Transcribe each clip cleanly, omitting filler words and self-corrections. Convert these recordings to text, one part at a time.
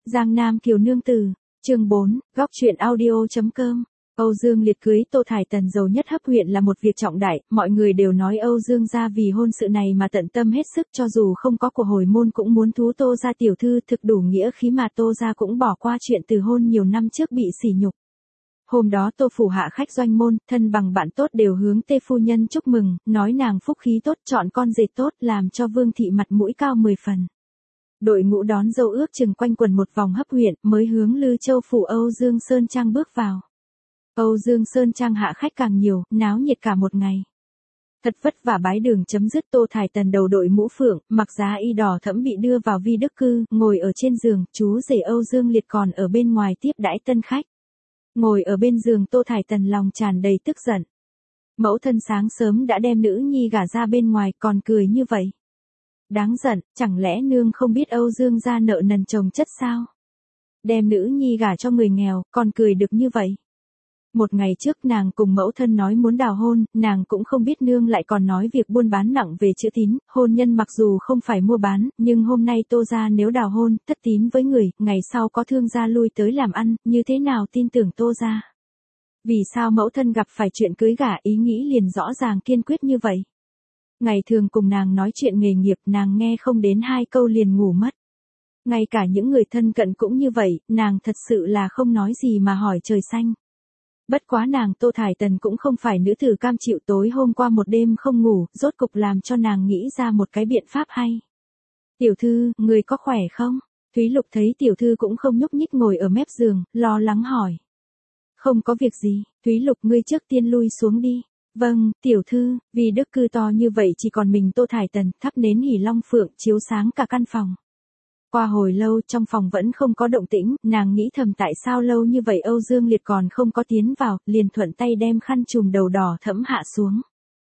Giang Nam Kiều Nương Tử, chương 4, góc truyện audio.com. Âu Dương Liệt cưới Tô Thải Tần giàu nhất hấp huyện là một việc trọng đại, mọi người đều nói Âu Dương gia vì hôn sự này mà tận tâm hết sức, cho dù không có của hồi môn cũng muốn thú Tô gia tiểu thư, thực đủ nghĩa khí mà Tô gia cũng bỏ qua chuyện từ hôn nhiều năm trước bị sỉ nhục. Hôm đó Tô phủ hạ khách doanh môn, thân bằng bạn tốt đều hướng Tê phu nhân chúc mừng, nói nàng phúc khí tốt, chọn con rể tốt, làm cho Vương thị mặt mũi cao 10 phần. Đội ngũ đón dâu ước chừng quanh quần một vòng hấp huyện, mới hướng Lư Châu phủ Âu Dương Sơn Trang bước vào. Âu Dương Sơn Trang hạ khách càng nhiều, náo nhiệt cả một ngày. Thật vất vả bái đường chấm dứt, Tô Thải Tần đầu đội mũ phượng, mặc giá y đỏ thẫm bị đưa vào vi đức cư, ngồi ở trên giường, chú rể Âu Dương Liệt còn ở bên ngoài tiếp đãi tân khách. Ngồi ở bên giường, Tô Thải Tần lòng tràn đầy tức giận. Mẫu thân sáng sớm đã đem nữ nhi gả ra bên ngoài, còn cười như vậy. Đáng giận, chẳng lẽ nương không biết Âu Dương gia nợ nần chồng chất sao? Đem nữ nhi gả cho người nghèo, còn cười được như vậy. Một ngày trước nàng cùng mẫu thân nói muốn đào hôn, nàng cũng không biết nương lại còn nói việc buôn bán nặng về chữ tín, hôn nhân mặc dù không phải mua bán, nhưng hôm nay Tô gia nếu đào hôn, thất tín với người, ngày sau có thương gia lui tới làm ăn, như thế nào tin tưởng Tô gia? Vì sao mẫu thân gặp phải chuyện cưới gả ý nghĩ liền rõ ràng kiên quyết như vậy? Ngày thường cùng nàng nói chuyện nghề nghiệp, nàng nghe không đến 2 câu liền ngủ mất. Ngay cả những người thân cận cũng như vậy, nàng thật sự là không nói gì mà hỏi trời xanh. Bất quá nàng Tô Thải Tần cũng không phải nữ tử cam chịu, tối hôm qua một đêm không ngủ, rốt cục làm cho nàng nghĩ ra một cái biện pháp hay. Tiểu thư, người có khỏe không? Thúy Lục thấy tiểu thư cũng không nhúc nhích ngồi ở mép giường, lo lắng hỏi. Không có việc gì, Thúy Lục ngươi trước tiên lui xuống đi. Vâng, tiểu thư, vì đức cư to như vậy chỉ còn mình Tô Thải Tần, thắp nến hỉ long phượng chiếu sáng cả căn phòng. Qua hồi lâu trong phòng vẫn không có động tĩnh, nàng nghĩ thầm tại sao lâu như vậy Âu Dương Liệt còn không có tiến vào, liền thuận tay đem khăn trùm đầu đỏ thẫm hạ xuống.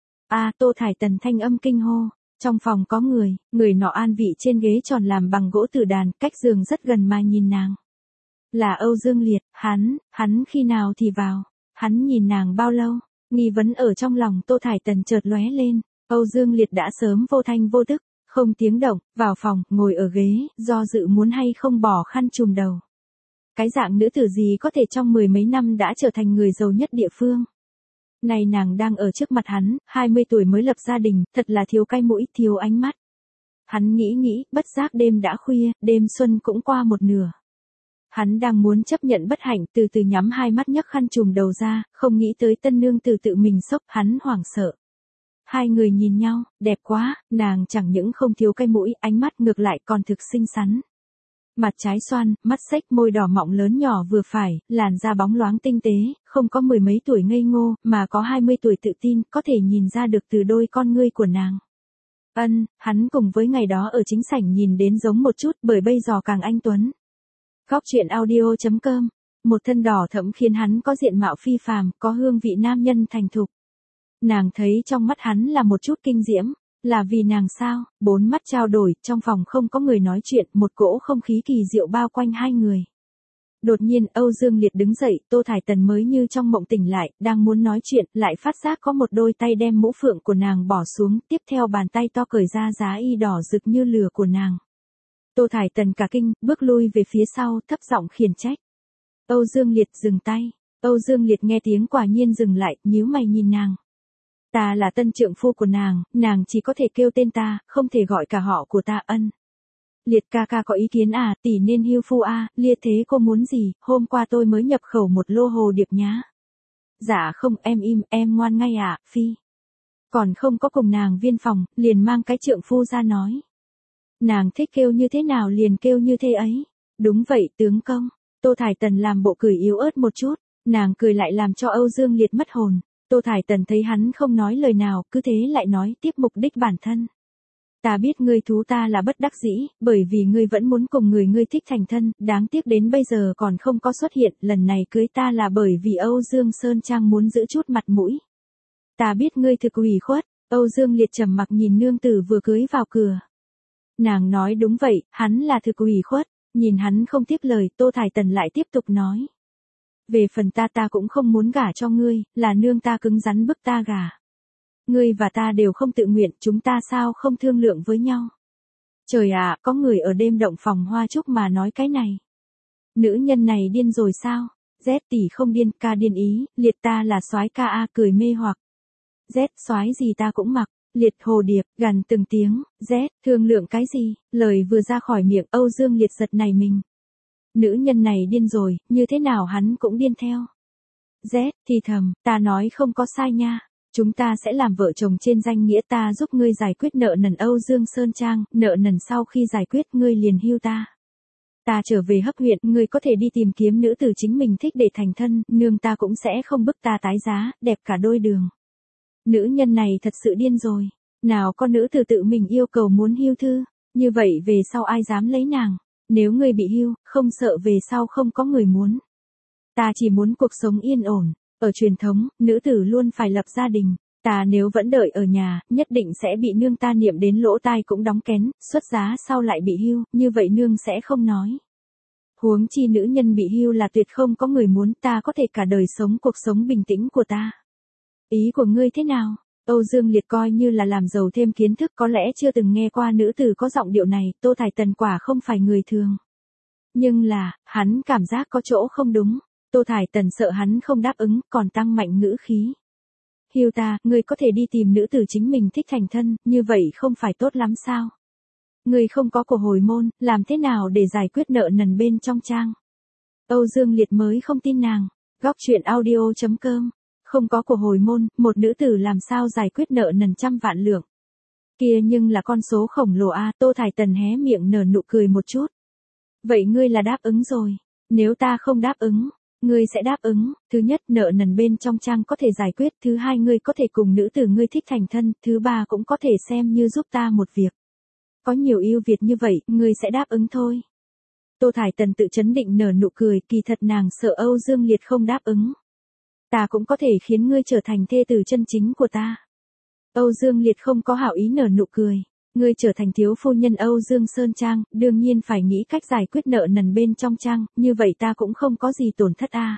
Tô Thải Tần thanh âm kinh hô, trong phòng có người nọ an vị trên ghế tròn làm bằng gỗ tử đàn, cách giường rất gần mà nhìn nàng. Là Âu Dương Liệt, hắn khi nào thì vào, hắn nhìn nàng bao lâu, nghi vấn ở trong lòng Tô Thải Tần chợt lóe lên, Âu Dương Liệt đã sớm vô thanh vô tức. Không tiếng động, vào phòng, ngồi ở ghế, do dự muốn hay không bỏ khăn trùm đầu. Cái dạng nữ tử gì có thể trong 10 mấy năm đã trở thành người giàu nhất địa phương. Này nàng đang ở trước mặt hắn, 20 tuổi mới lập gia đình, thật là thiếu cái mũi, thiếu ánh mắt. Hắn nghĩ, bất giác đêm đã khuya, đêm xuân cũng qua một nửa. Hắn đang muốn chấp nhận bất hạnh, từ từ nhắm hai mắt nhấc khăn trùm đầu ra, không nghĩ tới tân nương từ tự mình sốc, hắn hoảng sợ. Hai người nhìn nhau, đẹp quá, nàng chẳng những không thiếu cái mũi, ánh mắt ngược lại còn thực xinh xắn. Mặt trái xoan, mắt xếch, môi đỏ mọng lớn nhỏ vừa phải, làn da bóng loáng tinh tế, không có 10 mấy tuổi ngây ngô, mà có 20 tuổi tự tin, có thể nhìn ra được từ đôi con ngươi của nàng. Hắn cùng với ngày đó ở chính sảnh nhìn đến giống một chút, bởi bây giờ càng anh tuấn. Góc truyện audio.com, một thân đỏ thẫm khiến hắn có diện mạo phi phàm, có hương vị nam nhân thành thục. Nàng thấy trong mắt hắn là một chút kinh diễm, là vì nàng sao? 4 mắt trao đổi, trong phòng không có người nói chuyện, một cỗ không khí kỳ diệu bao quanh hai người. Đột nhiên Âu Dương Liệt đứng dậy, Tô Thải Tần mới như trong mộng tỉnh lại, đang muốn nói chuyện, lại phát giác có một đôi tay đem mũ phượng của nàng bỏ xuống, tiếp theo bàn tay to cởi ra giá y đỏ rực như lửa của nàng. Tô Thải Tần cả kinh, bước lui về phía sau, thấp giọng khiển trách. Âu Dương Liệt dừng tay. Âu Dương Liệt nghe tiếng quả nhiên dừng lại, nhíu mày nhìn nàng. Ta là tân trượng phu của nàng chỉ có thể kêu tên ta, không thể gọi cả họ của ta. Liệt ca ca có ý kiến à, tỷ nên hưu phu Liệt thế cô muốn gì, hôm qua tôi mới nhập khẩu một lô hồ điệp nhá. Dạ không, em im, em ngoan ngay phi. Còn không có cùng nàng viên phòng, liền mang cái trượng phu ra nói. Nàng thích kêu như thế nào liền kêu như thế ấy. Đúng vậy tướng công. Tô Thải Tần làm bộ cười yếu ớt một chút, nàng cười lại làm cho Âu Dương Liệt mất hồn. Tô Thải Tần thấy hắn không nói lời nào, cứ thế lại nói tiếp mục đích bản thân. Ta biết ngươi thú ta là bất đắc dĩ, bởi vì ngươi vẫn muốn cùng người ngươi thích thành thân, đáng tiếc đến bây giờ còn không có xuất hiện, lần này cưới ta là bởi vì Âu Dương Sơn Trang muốn giữ chút mặt mũi. Ta biết ngươi thực ủy khuất, Âu Dương Liệt trầm mặc nhìn nương tử vừa cưới vào cửa. Nàng nói đúng vậy, hắn là thực ủy khuất, nhìn hắn không tiếp lời, Tô Thải Tần lại tiếp tục nói. Về phần ta cũng không muốn gả cho ngươi, là nương ta cứng rắn bức ta gả. Ngươi và ta đều không tự nguyện, chúng ta sao không thương lượng với nhau. Trời ạ, có người ở đêm động phòng hoa trúc mà nói cái này. Nữ nhân này điên rồi sao? Z tỷ không điên, ca điên ý, liệt ta là soái ca a cười mê hoặc. Z soái gì ta cũng mặc, liệt hồ điệp, gằn từng tiếng, Z, thương lượng cái gì, lời vừa ra khỏi miệng Âu Dương Liệt giật nảy mình. Nữ nhân này điên rồi, như thế nào hắn cũng điên theo. Z, thì thầm, ta nói không có sai nha. Chúng ta sẽ làm vợ chồng trên danh nghĩa ta giúp ngươi giải quyết nợ nần Âu Dương Sơn Trang, nợ nần sau khi giải quyết ngươi liền hưu ta. Ta trở về hấp huyện, ngươi có thể đi tìm kiếm nữ tử chính mình thích để thành thân, nương ta cũng sẽ không bức ta tái giá, đẹp cả đôi đường. Nữ nhân này thật sự điên rồi. Nào có nữ tử tự mình yêu cầu muốn hưu thư, như vậy về sau ai dám lấy nàng. Nếu ngươi bị hưu, không sợ về sau không có người muốn. Ta chỉ muốn cuộc sống yên ổn. Ở truyền thống, nữ tử luôn phải lập gia đình. Ta nếu vẫn đợi ở nhà, nhất định sẽ bị nương ta niệm đến lỗ tai cũng đóng kén, xuất giá sau lại bị hưu, như vậy nương sẽ không nói. Huống chi nữ nhân bị hưu là tuyệt không có người muốn, ta có thể cả đời sống cuộc sống bình tĩnh của ta. Ý của ngươi thế nào? Âu Dương Liệt coi như là làm giàu thêm kiến thức, có lẽ chưa từng nghe qua nữ tử có giọng điệu này, Tô Thải Tần quả không phải người thường. Nhưng là, hắn cảm giác có chỗ không đúng. Tô Thải Tần sợ hắn không đáp ứng, còn tăng mạnh ngữ khí. Hưu ta, ngươi có thể đi tìm nữ tử chính mình thích thành thân, như vậy không phải tốt lắm sao? Ngươi không có của hồi môn, làm thế nào để giải quyết nợ nần bên trong trang? Âu Dương Liệt mới không tin nàng. Góc truyện audio.com. Không có của hồi môn, một nữ tử làm sao giải quyết nợ nần trăm vạn lượng. Kia nhưng là con số khổng lồ a. Tô Thải Tần hé miệng nở nụ cười một chút. Vậy ngươi là đáp ứng rồi. Nếu ta không đáp ứng, ngươi sẽ đáp ứng. Thứ nhất, nợ nần bên trong trang có thể giải quyết. Thứ hai, ngươi có thể cùng nữ tử ngươi thích thành thân. Thứ ba, cũng có thể xem như giúp ta một việc. Có nhiều ưu việt như vậy, ngươi sẽ đáp ứng thôi. Tô Thải Tần tự chấn định nở nụ cười, kỳ thật nàng sợ Âu Dương Liệt không đáp ứng. Ta cũng có thể khiến ngươi trở thành thê tử chân chính của ta. Âu Dương Liệt không có hảo ý nở nụ cười. Ngươi trở thành thiếu phu nhân Âu Dương Sơn Trang, đương nhiên phải nghĩ cách giải quyết nợ nần bên trong trang, như vậy ta cũng không có gì tổn thất a.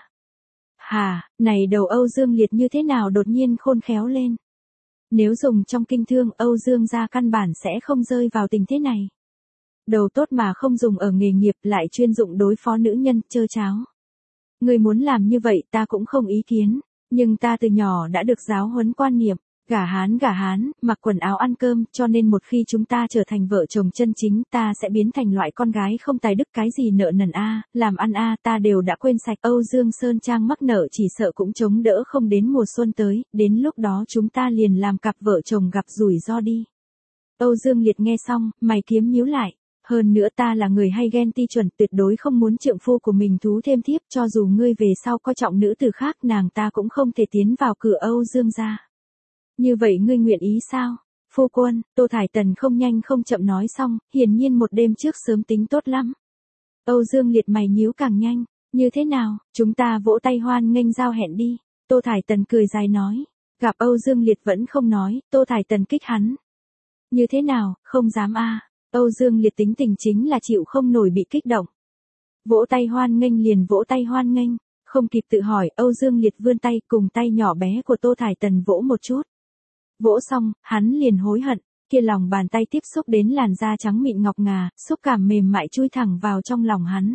Hà, này đầu Âu Dương Liệt như thế nào đột nhiên khôn khéo lên. Nếu dùng trong kinh thương, Âu Dương gia căn bản sẽ không rơi vào tình thế này. Đầu tốt mà không dùng ở nghề nghiệp, lại chuyên dụng đối phó nữ nhân, chơ cháo. Ngươi muốn làm như vậy ta cũng không ý kiến, nhưng ta từ nhỏ đã được giáo huấn quan niệm, gả hán, mặc quần áo ăn cơm, cho nên một khi chúng ta trở thành vợ chồng chân chính, ta sẽ biến thành loại con gái không tài đức, cái gì nợ nần a, làm ăn a, ta đều đã quên sạch. Âu Dương Sơn Trang mắc nợ chỉ sợ cũng chống đỡ không đến mùa xuân tới, đến lúc đó chúng ta liền làm cặp vợ chồng gặp rủi ro đi. Âu Dương Liệt nghe xong, mày kiếm nhíu lại. Hơn nữa ta là người hay ghen ti chuẩn, tuyệt đối không muốn trượng phu của mình thú thêm thiếp, cho dù ngươi về sau coi trọng nữ tử khác, nàng ta cũng không thể tiến vào cửa Âu Dương gia. Như vậy ngươi nguyện ý sao? Phu quân, Tô Thải Tần không nhanh không chậm nói xong, hiển nhiên một đêm trước sớm tính tốt lắm. Âu Dương Liệt mày nhíu càng nhanh, như thế nào, chúng ta vỗ tay hoan nghênh giao hẹn đi. Tô Thải Tần cười dài nói, gặp Âu Dương Liệt vẫn không nói, Tô Thải Tần kích hắn. Như thế nào, không dám a. Âu Dương Liệt tính tình chính là chịu không nổi bị kích động. Vỗ tay hoan nghênh liền vỗ tay hoan nghênh, không kịp tự hỏi, Âu Dương Liệt vươn tay cùng tay nhỏ bé của Tô Thải Tần vỗ một chút. Vỗ xong, hắn liền hối hận, kia lòng bàn tay tiếp xúc đến làn da trắng mịn ngọc ngà, xúc cảm mềm mại chui thẳng vào trong lòng hắn.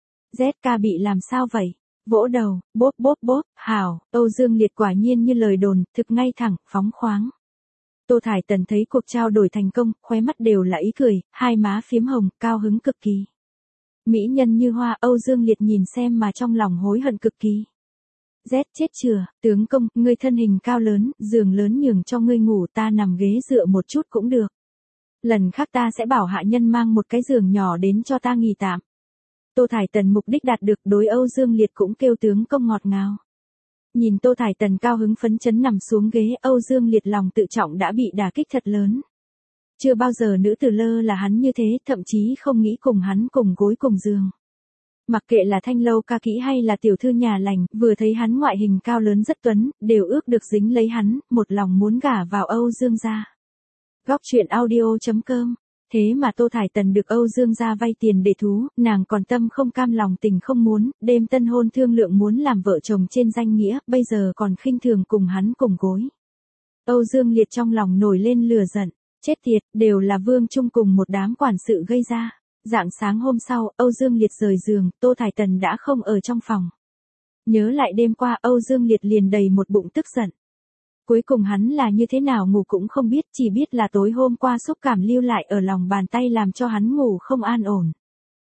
ZK bị làm sao vậy? Vỗ đầu, bốp bốp bốp, hảo, Âu Dương Liệt quả nhiên như lời đồn, thực ngay thẳng, phóng khoáng. Tô Thải Tần thấy cuộc trao đổi thành công, khóe mắt đều là ý cười, hai má phiếm hồng, cao hứng cực kỳ. Mỹ nhân như hoa, Âu Dương Liệt nhìn xem mà trong lòng hối hận cực kỳ. Z chết chừa, tướng công, ngươi thân hình cao lớn, giường lớn nhường cho ngươi ngủ, ta nằm ghế dựa một chút cũng được. Lần khác ta sẽ bảo hạ nhân mang một cái giường nhỏ đến cho ta nghỉ tạm. Tô Thải Tần mục đích đạt được, đối Âu Dương Liệt cũng kêu tướng công ngọt ngào. Nhìn Tô Thải Tần cao hứng phấn chấn nằm xuống ghế, Âu Dương Liệt lòng tự trọng đã bị đả kích thật lớn. Chưa bao giờ nữ tử lơ là hắn như thế, thậm chí không nghĩ cùng hắn cùng gối cùng giường. Mặc kệ là thanh lâu ca kỹ hay là tiểu thư nhà lành, vừa thấy hắn ngoại hình cao lớn rất tuấn, đều ước được dính lấy hắn, một lòng muốn gả vào Âu Dương gia. Góc truyện audio.com. Thế mà Tô Thải Tần được Âu Dương gia vay tiền để thú, nàng còn tâm không cam lòng tình không muốn, đêm tân hôn thương lượng muốn làm vợ chồng trên danh nghĩa, bây giờ còn khinh thường cùng hắn cùng gối. Âu Dương Liệt trong lòng nổi lên lửa giận, chết tiệt, đều là Vương Trung cùng một đám quản sự gây ra. Rạng sáng hôm sau, Âu Dương Liệt rời giường, Tô Thải Tần đã không ở trong phòng. Nhớ lại đêm qua, Âu Dương Liệt liền đầy một bụng tức giận. Cuối cùng hắn là như thế nào ngủ cũng không biết, chỉ biết là tối hôm qua xúc cảm lưu lại ở lòng bàn tay làm cho hắn ngủ không an ổn.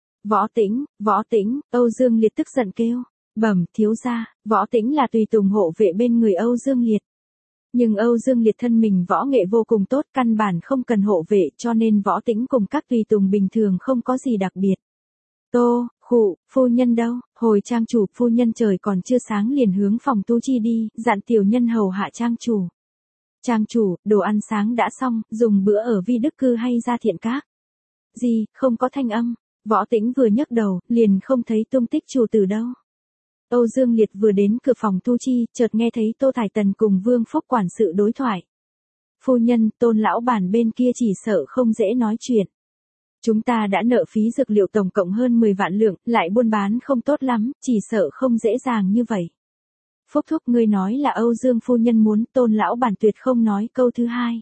Võ Tĩnh, Âu Dương Liệt tức giận kêu. Bẩm thiếu gia, Võ Tĩnh là tùy tùng hộ vệ bên người Âu Dương Liệt. Nhưng Âu Dương Liệt thân mình võ nghệ vô cùng tốt, căn bản không cần hộ vệ, cho nên Võ Tĩnh cùng các tùy tùng bình thường không có gì đặc biệt. Phu nhân đâu? Hồi trang chủ, phu nhân trời còn chưa sáng liền hướng phòng tu chi đi, dặn tiểu nhân hầu hạ trang chủ. Trang chủ, đồ ăn sáng đã xong, dùng bữa ở Vi Đức Cư hay ra Thiện Các? Gì, không có thanh âm. Võ Tĩnh vừa nhấc đầu, liền không thấy tung tích chủ tử đâu. Âu Dương Liệt vừa đến cửa phòng tu chi, chợt nghe thấy Tô Thải Tần cùng Vương Phúc quản sự đối thoại. Phu nhân, Tôn lão bản bên kia chỉ sợ không dễ nói chuyện. Chúng ta đã nợ phí dược liệu tổng cộng hơn 10 vạn lượng, lại buôn bán không tốt lắm, chỉ sợ không dễ dàng như vậy. Phúc thúc, ngươi nói là Âu Dương phu nhân muốn, Tôn lão bản tuyệt không nói câu thứ hai.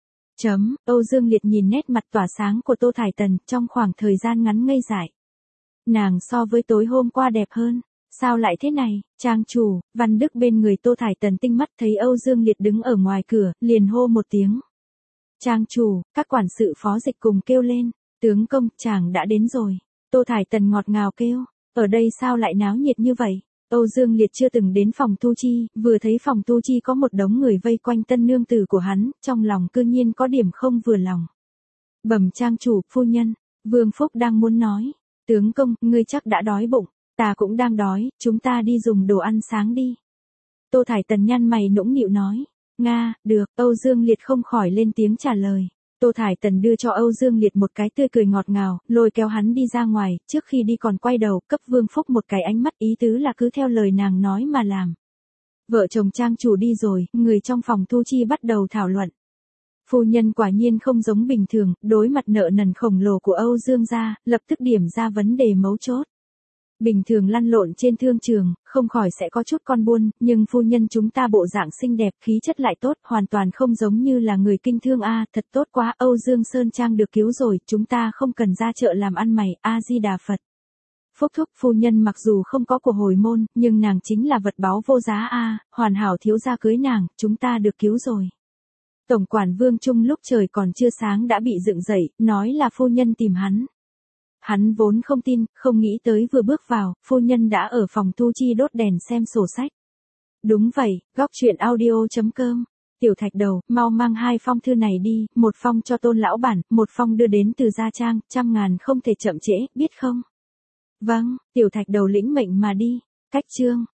Âu Dương Liệt nhìn nét mặt tỏa sáng của Tô Thải Tần, trong khoảng thời gian ngắn ngây dại. Nàng so với tối hôm qua đẹp hơn. Sao lại thế này? Trang chủ, Văn Đức bên người Tô Thải Tần tinh mắt thấy Âu Dương Liệt đứng ở ngoài cửa, liền hô một tiếng. Trang chủ, các quản sự phó dịch cùng kêu lên. Tướng công, chàng đã đến rồi. Tô Thải Tần ngọt ngào kêu. Ở đây sao lại náo nhiệt như vậy? Âu Dương Liệt chưa từng đến phòng tu chi, vừa thấy phòng tu chi có một đống người vây quanh tân nương tử của hắn, trong lòng cư nhiên có điểm không vừa lòng. Bẩm trang chủ, phu nhân, Vương Phúc đang muốn nói. Tướng công, ngươi chắc đã đói bụng. Ta cũng đang đói, chúng ta đi dùng đồ ăn sáng đi. Tô Thải Tần nhăn mày nũng nịu nói. Nga, được, Âu Dương Liệt không khỏi lên tiếng trả lời. Tô Thải Tần đưa cho Âu Dương Liệt một cái tươi cười ngọt ngào, lôi kéo hắn đi ra ngoài, trước khi đi còn quay đầu, cấp Vương Phúc một cái ánh mắt ý tứ là cứ theo lời nàng nói mà làm. Vợ chồng trang chủ đi rồi, người trong phòng thu chi bắt đầu thảo luận. Phu nhân quả nhiên không giống bình thường, đối mặt nợ nần khổng lồ của Âu Dương gia, lập tức điểm ra vấn đề mấu chốt. Bình thường lăn lộn trên thương trường, không khỏi sẽ có chút con buôn, nhưng phu nhân chúng ta bộ dạng xinh đẹp, khí chất lại tốt, hoàn toàn không giống như là người kinh thương a, thật tốt quá, Âu Dương Sơn Trang được cứu rồi, chúng ta không cần ra chợ làm ăn mày, A Di Đà Phật. Phúc thúc, phu nhân mặc dù không có của hồi môn, nhưng nàng chính là vật báu vô giá a, hoàn hảo thiếu gia cưới nàng, chúng ta được cứu rồi. Tổng quản Vương Trung lúc trời còn chưa sáng đã bị dựng dậy, nói là phu nhân tìm hắn. Hắn vốn không tin, không nghĩ tới vừa bước vào, phu nhân đã ở phòng tu chi đốt đèn xem sổ sách. Đúng vậy, góc chuyện audio.com. Tiểu Thạch Đầu, mau mang 2 phong thư này đi, một phong cho Tôn lão bản, một phong đưa đến từ Gia Trang, 100.000 không thể chậm trễ, biết không? Vâng, Tiểu Thạch Đầu lĩnh mệnh mà đi. Cách chương.